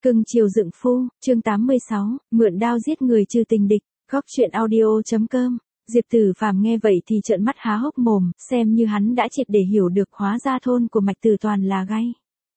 Cưng chiều dựng phu, chương 86, mượn đao giết người trừ tình địch, góc truyện audio.com. Diệp Tử Phàm nghe vậy thì trợn mắt há hốc mồm, xem như hắn đã triệt để hiểu được hóa ra thôn của Mạch Tử toàn là gay.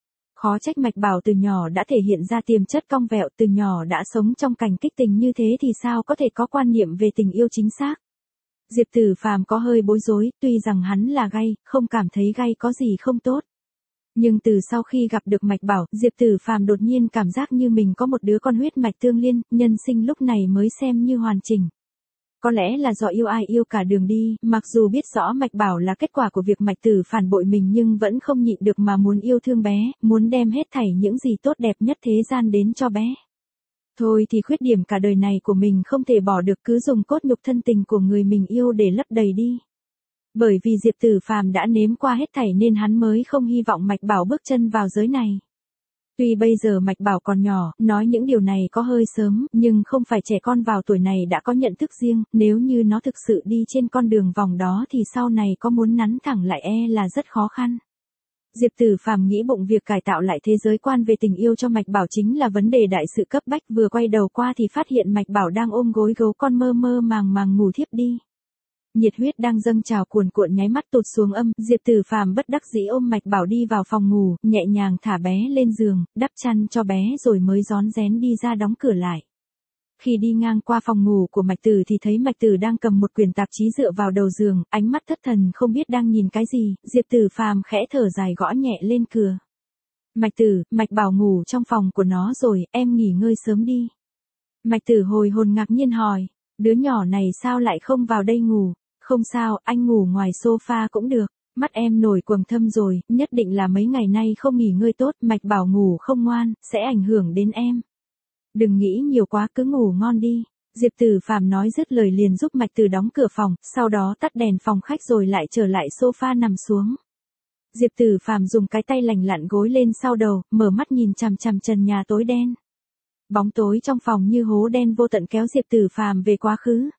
Khó trách Mạch Bảo từ nhỏ đã thể hiện ra tiềm chất cong vẹo, từ nhỏ đã sống trong cảnh kích tình như thế thì sao có thể có quan niệm về tình yêu chính xác. Diệp Tử Phàm có hơi bối rối, tuy rằng hắn là gay, không cảm thấy gay có gì không tốt. Nhưng từ sau khi gặp được Mạch Bảo, Diệp Tử Phàm đột nhiên cảm giác như mình có một đứa con huyết mạch tương liên, nhân sinh lúc này mới xem như hoàn chỉnh. Có lẽ là do yêu ai yêu cả đường đi, mặc dù biết rõ Mạch Bảo là kết quả của việc Mạch Tử phản bội mình nhưng vẫn không nhịn được mà muốn yêu thương bé, muốn đem hết thảy những gì tốt đẹp nhất thế gian đến cho bé. Thôi thì khuyết điểm cả đời này của mình không thể bỏ được, cứ dùng cốt nhục thân tình của người mình yêu để lấp đầy đi. Bởi vì Diệp Tử Phàm đã nếm qua hết thảy nên hắn mới không hy vọng Mạch Bảo bước chân vào giới này. Tuy bây giờ Mạch Bảo còn nhỏ, nói những điều này có hơi sớm, nhưng không phải trẻ con vào tuổi này đã có nhận thức riêng, nếu như nó thực sự đi trên con đường vòng đó thì sau này có muốn nắn thẳng lại là rất khó khăn. Diệp Tử Phàm nghĩ bụng việc cải tạo lại thế giới quan về tình yêu cho Mạch Bảo chính là vấn đề đại sự cấp bách, vừa quay đầu qua thì phát hiện Mạch Bảo đang ôm gối gấu con mơ mơ màng màng ngủ thiếp đi. Nhiệt huyết đang dâng trào cuồn cuộn nháy mắt tụt xuống âm, Diệp Tử Phàm bất đắc dĩ ôm Mạch Bảo đi vào phòng ngủ, nhẹ nhàng thả bé lên giường, đắp chăn cho bé rồi mới rón rén đi ra đóng cửa lại. Khi đi ngang qua phòng ngủ của Mạch Tử thì thấy Mạch Tử đang cầm một quyển tạp chí dựa vào đầu giường, ánh mắt thất thần không biết đang nhìn cái gì, Diệp Tử Phàm khẽ thở dài gõ nhẹ lên cửa. Mạch Tử, Mạch Bảo ngủ trong phòng của nó rồi, em nghỉ ngơi sớm đi. Mạch Tử hồi hồn ngạc nhiên hỏi, đứa nhỏ này sao lại không vào đây ngủ? Không sao, anh ngủ ngoài sofa cũng được. Mắt em nổi quầng thâm rồi, nhất định là mấy ngày nay không nghỉ ngơi tốt, Mạch Bảo ngủ không ngoan, sẽ ảnh hưởng đến em. Đừng nghĩ nhiều quá, cứ ngủ ngon đi. Diệp Tử Phàm nói dứt lời liền giúp Mạch Tử đóng cửa phòng, sau đó tắt đèn phòng khách rồi lại trở lại sofa nằm xuống. Diệp Tử Phàm dùng cái tay lành lặn gối lên sau đầu, mở mắt nhìn chằm chằm trần nhà tối đen. Bóng tối trong phòng như hố đen vô tận kéo Diệp Tử Phàm về quá khứ.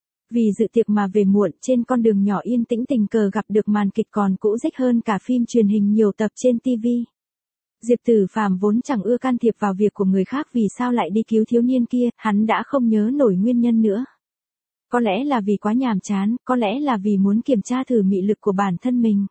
Vì dự tiệc mà về muộn, trên con đường nhỏ yên tĩnh tình cờ gặp được màn kịch còn cũ rích hơn cả phim truyền hình nhiều tập trên TV. Diệp Tử Phàm vốn chẳng ưa can thiệp vào việc của người khác, vì sao lại đi cứu thiếu niên kia, hắn đã không nhớ nổi nguyên nhân nữa. Có lẽ là vì quá nhàm chán, có lẽ là vì muốn kiểm tra thử mị lực của bản thân mình.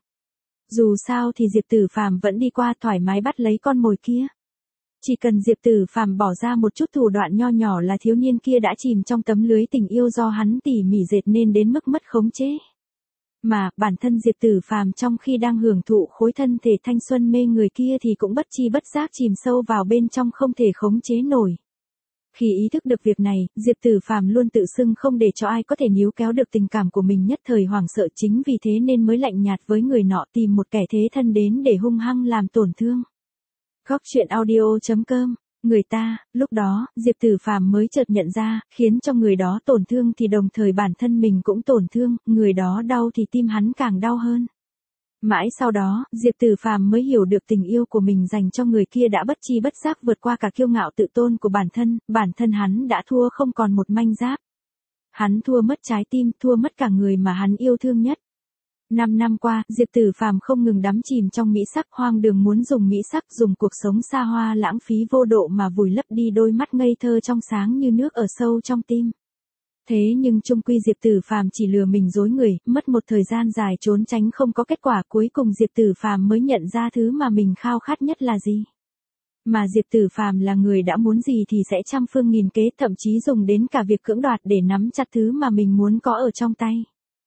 Dù sao thì Diệp Tử Phàm vẫn đi qua thoải mái bắt lấy con mồi kia. Chỉ cần Diệp Tử Phàm bỏ ra một chút thủ đoạn nho nhỏ là thiếu niên kia đã chìm trong tấm lưới tình yêu do hắn tỉ mỉ dệt nên đến mức mất khống chế. Mà, bản thân Diệp Tử Phàm trong khi đang hưởng thụ khối thân thể thanh xuân mê người kia thì cũng bất chi bất giác chìm sâu vào bên trong không thể khống chế nổi. Khi ý thức được việc này, Diệp Tử Phàm luôn tự xưng không để cho ai có thể níu kéo được tình cảm của mình, nhất thời hoảng sợ, chính vì thế nên mới lạnh nhạt với người nọ, tìm một kẻ thế thân đến để hung hăng làm tổn thương. Góc truyện audio.com. Người ta, lúc đó, Diệp Tử Phàm mới chợt nhận ra, khiến cho người đó tổn thương thì đồng thời bản thân mình cũng tổn thương, người đó đau thì tim hắn càng đau hơn. Mãi sau đó, Diệp Tử Phàm mới hiểu được tình yêu của mình dành cho người kia đã bất chi bất giác vượt qua cả kiêu ngạo tự tôn của bản thân hắn đã thua không còn một manh giáp. Hắn thua mất trái tim, thua mất cả người mà hắn yêu thương nhất. 5 năm qua, Diệp Tử Phàm không ngừng đắm chìm trong mỹ sắc, hoang đường muốn dùng mỹ sắc, dùng cuộc sống xa hoa lãng phí vô độ mà vùi lấp đi đôi mắt ngây thơ trong sáng như nước ở sâu trong tim. Thế nhưng chung quy Diệp Tử Phàm chỉ lừa mình dối người, mất một thời gian dài trốn tránh không có kết quả, cuối cùng Diệp Tử Phàm mới nhận ra thứ mà mình khao khát nhất là gì. Mà Diệp Tử Phàm là người đã muốn gì thì sẽ trăm phương nghìn kế, thậm chí dùng đến cả việc cưỡng đoạt để nắm chặt thứ mà mình muốn có ở trong tay.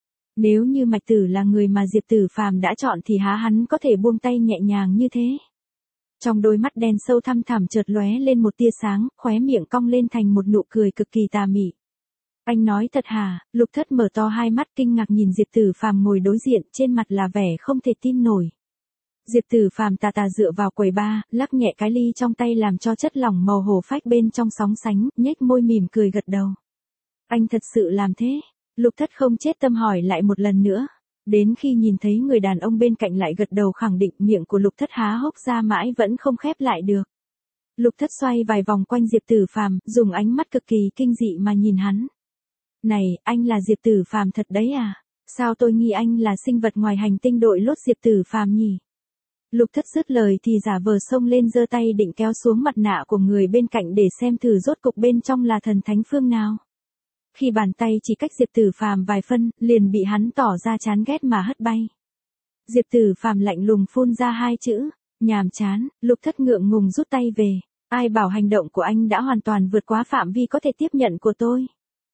Nếu như Mạch Tử là người mà Diệp Tử Phàm đã chọn thì há hắn có thể buông tay nhẹ nhàng như thế. Trong đôi mắt đen sâu thăm thẳm chợt lóe lên một tia sáng, khóe miệng cong lên thành một nụ cười cực kỳ tà mị. Anh nói thật hả? Lục Thất mở to hai mắt kinh ngạc nhìn Diệp Tử Phàm ngồi đối diện, trên mặt là vẻ không thể tin nổi. Diệp Tử Phàm tà tà dựa vào quầy bar, lắc nhẹ cái ly trong tay làm cho chất lỏng màu hổ phách bên trong sóng sánh, nhếch môi mỉm cười gật đầu. Anh thật sự làm thế? Lục Thất không chết tâm hỏi lại một lần nữa. Đến khi nhìn thấy người đàn ông bên cạnh lại gật đầu khẳng định, miệng của Lục Thất há hốc ra mãi vẫn không khép lại được. Lục Thất xoay vài vòng quanh Diệp Tử Phàm, dùng ánh mắt cực kỳ kinh dị mà nhìn hắn. Này, anh là Diệp Tử Phàm thật đấy à? Sao tôi nghi anh là sinh vật ngoài hành tinh đội lốt Diệp Tử Phàm nhỉ? Lục Thất dứt lời thì giả vờ xông lên giơ tay định kéo xuống mặt nạ của người bên cạnh để xem thử rốt cục bên trong là thần thánh phương nào. Khi bàn tay chỉ cách Diệp Tử Phàm vài phân, liền bị hắn tỏ ra chán ghét mà hất bay. Diệp Tử Phàm lạnh lùng phun ra hai chữ, nhàm chán. Lục Thất ngượng ngùng rút tay về. Ai bảo hành động của anh đã hoàn toàn vượt quá phạm vi có thể tiếp nhận của tôi.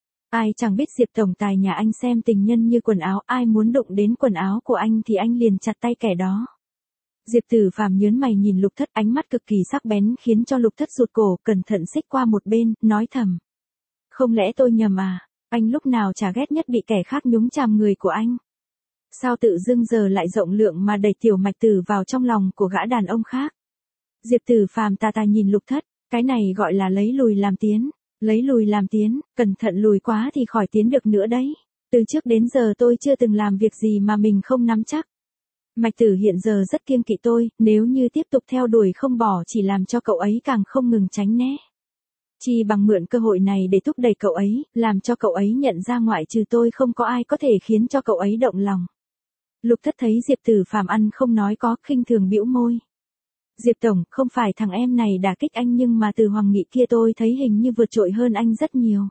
Ai chẳng biết Diệp tổng tài nhà anh xem tình nhân như quần áo, ai muốn đụng đến quần áo của anh thì anh liền chặt tay kẻ đó. Diệp Tử Phàm nhớn mày nhìn Lục Thất, ánh mắt cực kỳ sắc bén khiến cho Lục Thất rụt cổ, cẩn thận xích qua một bên, nói thầm. Không lẽ tôi nhầm à, anh lúc nào chả ghét nhất bị kẻ khác nhúng chàm người của anh. Sao tự dưng giờ lại rộng lượng mà đẩy Tiểu Mạch Tử vào trong lòng của gã đàn ông khác. Diệp Tử Phàm tà tà nhìn Lục Thất, cái này gọi là lấy lùi làm tiến. Lấy lùi làm tiến, cẩn thận lùi quá thì khỏi tiến được nữa đấy. Từ trước đến giờ tôi chưa từng làm việc gì mà mình không nắm chắc. Mạch Tử hiện giờ rất kiêng kỵ tôi, nếu như tiếp tục theo đuổi không bỏ chỉ làm cho cậu ấy càng không ngừng tránh né. Chi bằng mượn cơ hội này để thúc đẩy cậu ấy, làm cho cậu ấy nhận ra ngoại trừ tôi không có ai có thể khiến cho cậu ấy động lòng. Lục Thất thấy Diệp Tử Phàm ăn không nói có, khinh thường bĩu môi. Diệp tổng, không phải thằng em này đả kích anh nhưng mà từ Hoàng Nghị kia tôi thấy hình như vượt trội hơn anh rất nhiều.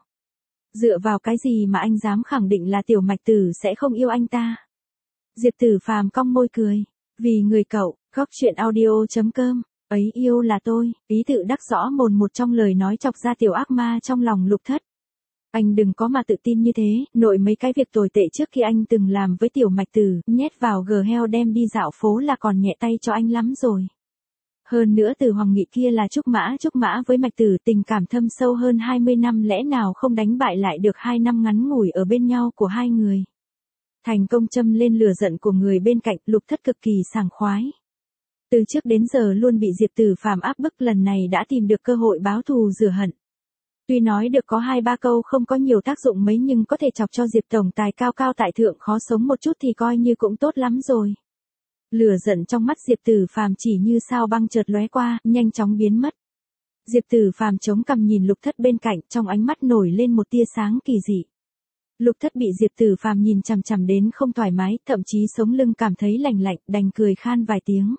Dựa vào cái gì mà anh dám khẳng định là Tiểu Mạch Tử sẽ không yêu anh ta? Diệp Tử Phàm cong môi cười. Vì người cậu, góc chuyện audio.com, ấy yêu là tôi, ý tự đắc rõ mồn một trong lời nói chọc ra tiểu ác ma trong lòng Lục Thất. Anh đừng có mà tự tin như thế, nội mấy cái việc tồi tệ trước khi anh từng làm với Tiểu Mạch Tử, nhét vào gờ heo đem đi dạo phố là còn nhẹ tay cho anh lắm rồi. Hơn nữa từ Hoàng Nghị kia là trúc mã với Mạch Tử, tình cảm thâm sâu hơn 20 năm, lẽ nào không đánh bại lại được 2 năm ngắn ngủi ở bên nhau của hai người. Thành công châm lên lửa giận của người bên cạnh, Lục Thất cực kỳ sảng khoái. Từ trước đến giờ luôn bị Diệp Tử Phàm áp bức, lần này đã tìm được cơ hội báo thù rửa hận. Tuy nói được có 2-3 câu không có nhiều tác dụng mấy nhưng có thể chọc cho Diệp tổng tài cao cao tại thượng khó sống một chút thì coi như cũng tốt lắm rồi. Lửa giận trong mắt Diệp Tử Phàm chỉ như sao băng chợt lóe qua, nhanh chóng biến mất. Diệp Tử Phàm chống cằm nhìn Lục Thất bên cạnh, trong ánh mắt nổi lên một tia sáng kỳ dị. Lục Thất bị Diệp Tử Phàm nhìn chằm chằm đến không thoải mái, thậm chí sống lưng cảm thấy lạnh lạnh, đành cười khan vài tiếng.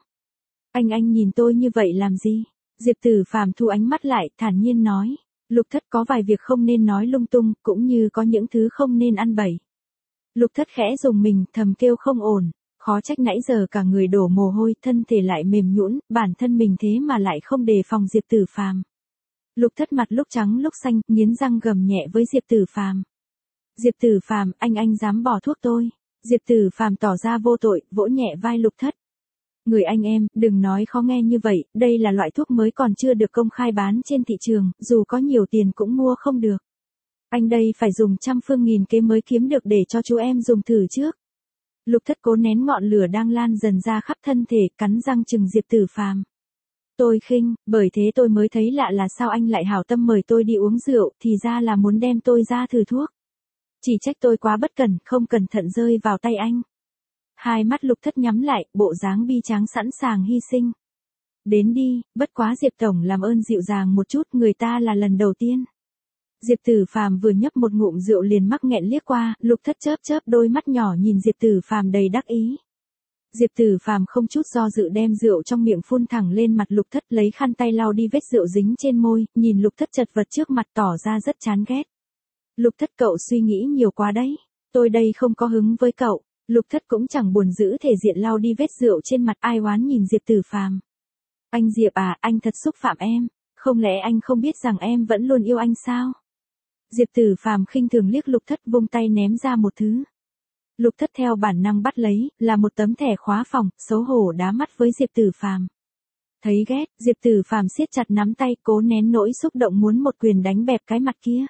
Anh nhìn tôi như vậy làm gì? Diệp Tử Phàm thu ánh mắt lại, thản nhiên nói. Lục Thất, có vài việc không nên nói lung tung, cũng như có những thứ không nên ăn bậy. Lục Thất khẽ rùng mình, thầm kêu không ổn. Khó trách nãy giờ cả người đổ mồ hôi, thân thể lại mềm nhũn, bản thân mình thế mà lại không đề phòng Diệp Tử Phàm. Lục Thất mặt lúc trắng lúc xanh, nghiến răng gầm nhẹ với Diệp Tử Phàm. Diệp Tử Phàm, anh dám bỏ thuốc tôi. Diệp Tử Phàm tỏ ra vô tội, vỗ nhẹ vai Lục Thất. Người anh em, đừng nói khó nghe như vậy, đây là loại thuốc mới còn chưa được công khai bán trên thị trường, dù có nhiều tiền cũng mua không được. Anh đây phải dùng trăm phương nghìn kế mới kiếm được để cho chú em dùng thử trước. Lục Thất cố nén ngọn lửa đang lan dần ra khắp thân thể, cắn răng chừng Diệp Tử Phàm. Tôi khinh, bởi thế tôi mới thấy lạ là sao anh lại hảo tâm mời tôi đi uống rượu, thì ra là muốn đem tôi ra thử thuốc. Chỉ trách tôi quá bất cẩn, không cẩn thận rơi vào tay anh. Hai mắt Lục Thất nhắm lại, bộ dáng bi tráng sẵn sàng hy sinh. Đến đi, bất quá Diệp tổng làm ơn dịu dàng một chút, người ta là lần đầu tiên. Diệp Tử Phàm vừa nhấp một ngụm rượu liền mắc nghẹn liếc qua, Lục Thất chớp chớp đôi mắt nhỏ nhìn Diệp Tử Phàm đầy đắc ý. Diệp Tử Phàm không chút do dự đem rượu trong miệng phun thẳng lên mặt Lục Thất, lấy khăn tay lau đi vết rượu dính trên môi, nhìn Lục Thất chật vật trước mặt tỏ ra rất chán ghét. Lục Thất, cậu suy nghĩ nhiều quá đấy. Tôi đây không có hứng với cậu. Lục Thất cũng chẳng buồn giữ thể diện lau đi vết rượu trên mặt, ai oán nhìn Diệp Tử Phàm. Anh Diệp à, anh thật xúc phạm em. Không lẽ anh không biết rằng em vẫn luôn yêu anh sao? Diệp Tử Phàm khinh thường liếc Lục Thất, vung tay ném ra một thứ. Lục Thất theo bản năng bắt lấy, là một tấm thẻ khóa phòng, xấu hổ đá mắt với Diệp Tử Phàm. Thấy ghét, Diệp Tử Phàm siết chặt nắm tay, cố nén nỗi xúc động muốn một quyền đánh bẹp cái mặt kia.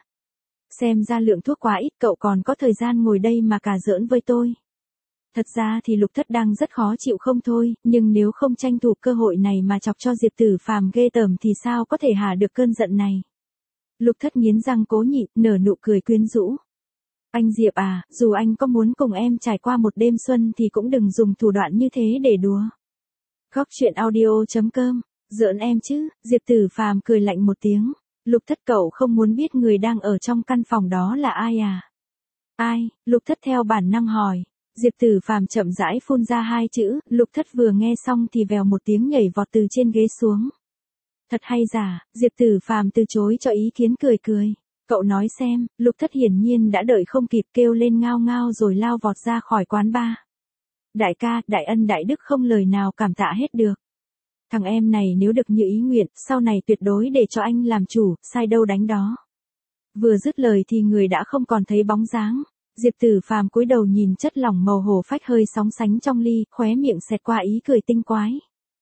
Xem ra lượng thuốc quá ít, cậu còn có thời gian ngồi đây mà cà giỡn với tôi. Thật ra thì Lục Thất đang rất khó chịu không thôi, nhưng nếu không tranh thủ cơ hội này mà chọc cho Diệp Tử Phàm ghê tởm thì sao có thể hạ được cơn giận này. Lục Thất nghiến răng cố nhịn, nở nụ cười quyến rũ. Anh Diệp à, dù anh có muốn cùng em trải qua một đêm xuân thì cũng đừng dùng thủ đoạn như thế để đùa. Góc chuyện audio.com, giỡn em chứ, Diệp Tử Phàm cười lạnh một tiếng. Lục Thất, cậu không muốn biết người đang ở trong căn phòng đó là ai à? Ai? Lục Thất theo bản năng hỏi. Diệp Tử Phàm chậm rãi phun ra hai chữ, Lục Thất vừa nghe xong thì vèo một tiếng nhảy vọt từ trên ghế xuống. Thật hay giả, Diệp Tử Phàm từ chối cho ý kiến cười cười. Cậu nói xem, Lục Thất hiển nhiên đã đợi không kịp kêu lên ngao ngao rồi lao vọt ra khỏi quán bar. Đại ca, đại ân đại đức không lời nào cảm tạ hết được. Thằng em này nếu được như ý nguyện, sau này tuyệt đối để cho anh làm chủ, sai đâu đánh đó. Vừa dứt lời thì người đã không còn thấy bóng dáng. Diệp Tử Phàm cúi đầu nhìn chất lỏng màu hổ phách hơi sóng sánh trong ly, khóe miệng xẹt qua ý cười tinh quái.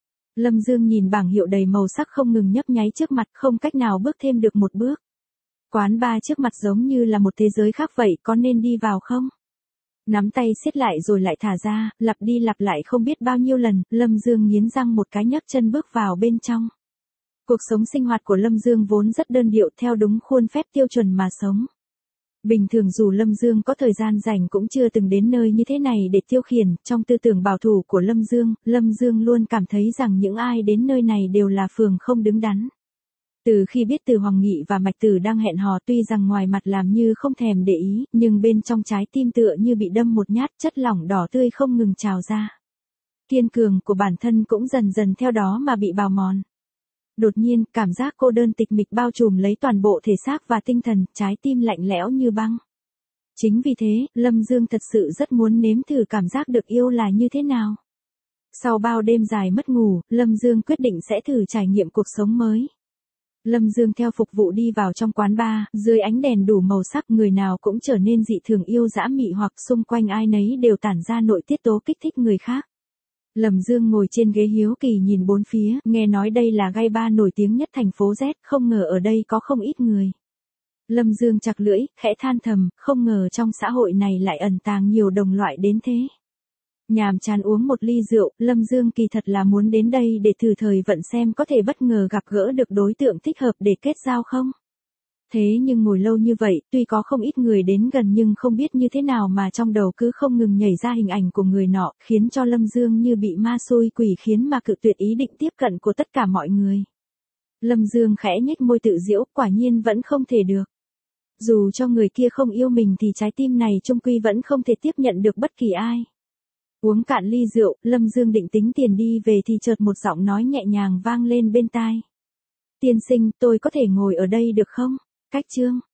Lâm Dương nhìn bảng hiệu đầy màu sắc không ngừng nhấp nháy trước mặt, không cách nào bước thêm được một bước. Quán bar trước mặt giống như là một thế giới khác vậy, có nên đi vào không? Nắm tay siết lại rồi lại thả ra, lặp đi lặp lại không biết bao nhiêu lần, Lâm Dương nghiến răng một cái nhấc chân bước vào bên trong. Cuộc sống sinh hoạt của Lâm Dương vốn rất đơn điệu theo đúng khuôn phép tiêu chuẩn mà sống. Bình thường dù Lâm Dương có thời gian rảnh cũng chưa từng đến nơi như thế này để tiêu khiển, trong tư tưởng bảo thủ của Lâm Dương luôn cảm thấy rằng những ai đến nơi này đều là phường không đứng đắn. Từ khi biết Từ Hoàng Nghị và Mạch Tử đang hẹn hò tuy rằng ngoài mặt làm như không thèm để ý, nhưng bên trong trái tim tựa như bị đâm một nhát chất lỏng đỏ tươi không ngừng trào ra. Kiên cường của bản thân cũng dần dần theo đó mà bị bào mòn. Đột nhiên, cảm giác cô đơn tịch mịch bao trùm lấy toàn bộ thể xác và tinh thần, trái tim lạnh lẽo như băng. Chính vì thế, Lâm Dương thật sự rất muốn nếm thử cảm giác được yêu là như thế nào. Sau bao đêm dài mất ngủ, Lâm Dương quyết định sẽ thử trải nghiệm cuộc sống mới. Lâm Dương theo phục vụ đi vào trong quán bar, dưới ánh đèn đủ màu sắc người nào cũng trở nên dị thường yêu dã mị hoặc xung quanh ai nấy đều tản ra nội tiết tố kích thích người khác. Lâm Dương ngồi trên ghế hiếu kỳ nhìn bốn phía, nghe nói đây là gai bar nổi tiếng nhất thành phố Z, không ngờ ở đây có không ít người. Lâm Dương chặt lưỡi, khẽ than thầm, không ngờ trong xã hội này lại ẩn tàng nhiều đồng loại đến thế. Nhàm chán uống một ly rượu, Lâm Dương kỳ thật là muốn đến đây để thử thời vận xem có thể bất ngờ gặp gỡ được đối tượng thích hợp để kết giao không. Thế nhưng ngồi lâu như vậy, tuy có không ít người đến gần nhưng không biết như thế nào mà trong đầu cứ không ngừng nhảy ra hình ảnh của người nọ, khiến cho Lâm Dương như bị ma xui quỷ khiến mà cự tuyệt ý định tiếp cận của tất cả mọi người. Lâm Dương khẽ nhếch môi tự giễu, quả nhiên vẫn không thể được. Dù cho người kia không yêu mình thì trái tim này chung quy vẫn không thể tiếp nhận được bất kỳ ai. Uống cạn ly rượu, Lâm Dương định tính tiền đi về thì chợt một giọng nói nhẹ nhàng vang lên bên tai. Tiên sinh, tôi có thể ngồi ở đây được không? Cách chương.